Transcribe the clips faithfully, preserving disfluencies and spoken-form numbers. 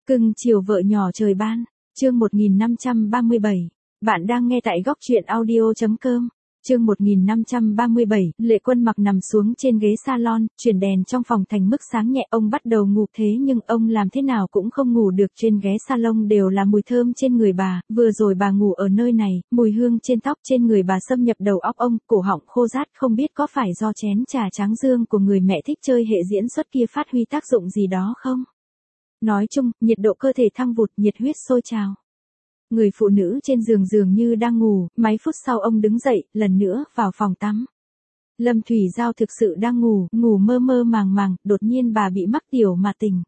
Cưng chiều vợ nhỏ trời ban, chương một nghìn năm trăm ba mươi bảy. Bạn đang nghe tại góc truyện audio chấm com. Chương một nghìn năm trăm ba mươi bảy, Lệ Quân Mặc nằm xuống trên ghế salon, chuyển đèn trong phòng thành mức sáng nhẹ, ông bắt đầu ngủ thế nhưng ông làm thế nào cũng không ngủ được, trên ghế salon đều là mùi thơm trên người bà, vừa rồi bà ngủ ở nơi này, mùi hương trên tóc trên người bà xâm nhập đầu óc ông, cổ họng khô rát, không biết có phải do chén trà tráng dương của người mẹ thích chơi hệ diễn xuất kia phát huy tác dụng gì đó không? Nói chung, nhiệt độ cơ thể thăng vụt, nhiệt huyết sôi trào. Người phụ nữ trên giường dường như đang ngủ, mấy phút sau ông đứng dậy, lần nữa vào phòng tắm. Lâm Thủy Giao thực sự đang ngủ, ngủ mơ mơ màng màng, đột nhiên bà bị mắc tiểu mà tỉnh.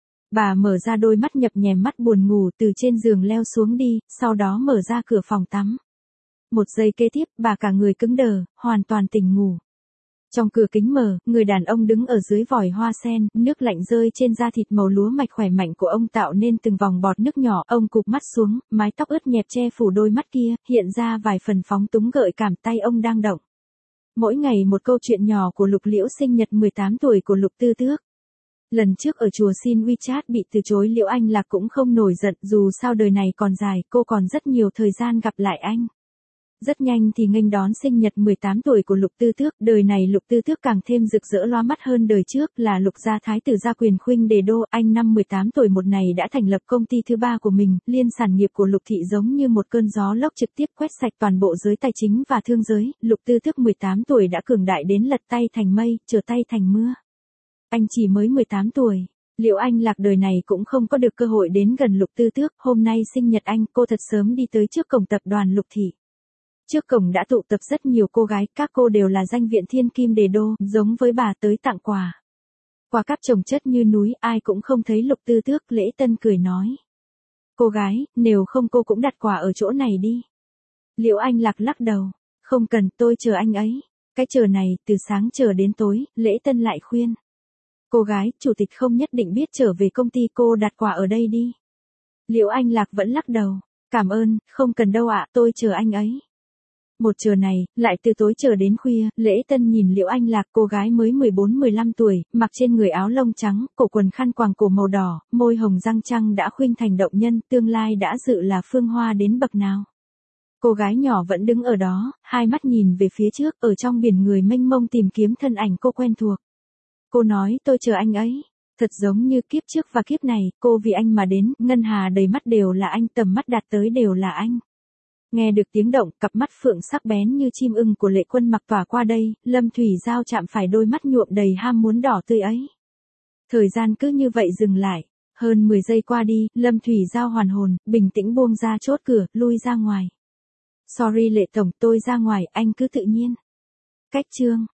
Bà mở ra đôi mắt nhập nhèm mắt buồn ngủ, từ trên giường leo xuống đi, sau đó mở ra cửa phòng tắm. Một giây kế tiếp, bà cả người cứng đờ, hoàn toàn tỉnh ngủ. Trong cửa kính mở, người đàn ông đứng ở dưới vòi hoa sen, nước lạnh rơi trên da thịt màu lúa mạch khỏe mạnh của ông tạo nên từng vòng bọt nước nhỏ, ông cụp mắt xuống, mái tóc ướt nhẹp che phủ đôi mắt kia, hiện ra vài phần phóng túng gợi cảm, tay ông đang động. Mỗi ngày một câu chuyện nhỏ của Lục Liễu, sinh nhật mười tám tuổi của Lục Tư Tước. Lần trước ở chùa xin WeChat bị từ chối, Liễu Anh Lạc cũng không nổi giận, dù sao đời này còn dài, cô còn rất nhiều thời gian gặp lại anh. Rất nhanh thì nghênh đón sinh nhật mười tám tuổi của Lục Tư Tước, đời này Lục Tư Tước càng thêm rực rỡ loa mắt hơn đời trước, là Lục gia thái tử gia quyền khuynh đề đô, anh năm mười tám tuổi một này đã thành lập công ty thứ ba của mình, liên sản nghiệp của Lục thị giống như một cơn gió lốc trực tiếp quét sạch toàn bộ giới tài chính và thương giới, Lục Tư Tước mười tám tuổi đã cường đại đến lật tay thành mây, trở tay thành mưa. Anh chỉ mới mười tám tuổi. Liễu Anh Lạc đời này cũng không có được cơ hội đến gần Lục Tư Tước, hôm nay sinh nhật anh, cô thật sớm đi tới trước cổng tập đoàn Lục thị. Trước cổng đã tụ tập rất nhiều cô gái, các cô đều là danh viện thiên kim đề đô, giống với bà tới tặng quà. Quà cáp chồng chất như núi, ai cũng không thấy Lục Tư Tước, Lễ Tân cười nói. Cô gái, nếu không cô cũng đặt quà ở chỗ này đi. Liễu Anh Lạc lắc đầu, không cần, tôi chờ anh ấy. Cái chờ này, từ sáng chờ đến tối, Lễ Tân lại khuyên. Cô gái, chủ tịch không nhất định biết trở về công ty, cô đặt quà ở đây đi. Liễu Anh Lạc vẫn lắc đầu, cảm ơn, không cần đâu ạ, tôi chờ anh ấy. Một chờ này, lại từ tối chờ đến khuya, Lễ Tân nhìn Liễu Anh Lạc, cô gái mới mười bốn mười lăm tuổi, mặc trên người áo lông trắng, cổ quần khăn quàng cổ màu đỏ, môi hồng răng trăng đã khuynh thành động nhân, tương lai đã dự là phương hoa đến bậc nào. Cô gái nhỏ vẫn đứng ở đó, hai mắt nhìn về phía trước, ở trong biển người mênh mông tìm kiếm thân ảnh cô quen thuộc. Cô nói, tôi chờ anh ấy. Thật giống như kiếp trước và kiếp này, cô vì anh mà đến, ngân hà đầy mắt đều là anh, tầm mắt đạt tới đều là anh. Nghe được tiếng động, cặp mắt phượng sắc bén như chim ưng của Lệ Quân Mặc tỏa qua đây, Lâm Thủy Giao chạm phải đôi mắt nhuộm đầy ham muốn đỏ tươi ấy. Thời gian cứ như vậy dừng lại, hơn mười giây qua đi, Lâm Thủy Giao hoàn hồn, bình tĩnh buông ra chốt cửa, lui ra ngoài. Sorry Lệ Tổng, tôi ra ngoài, anh cứ tự nhiên. Cách chương.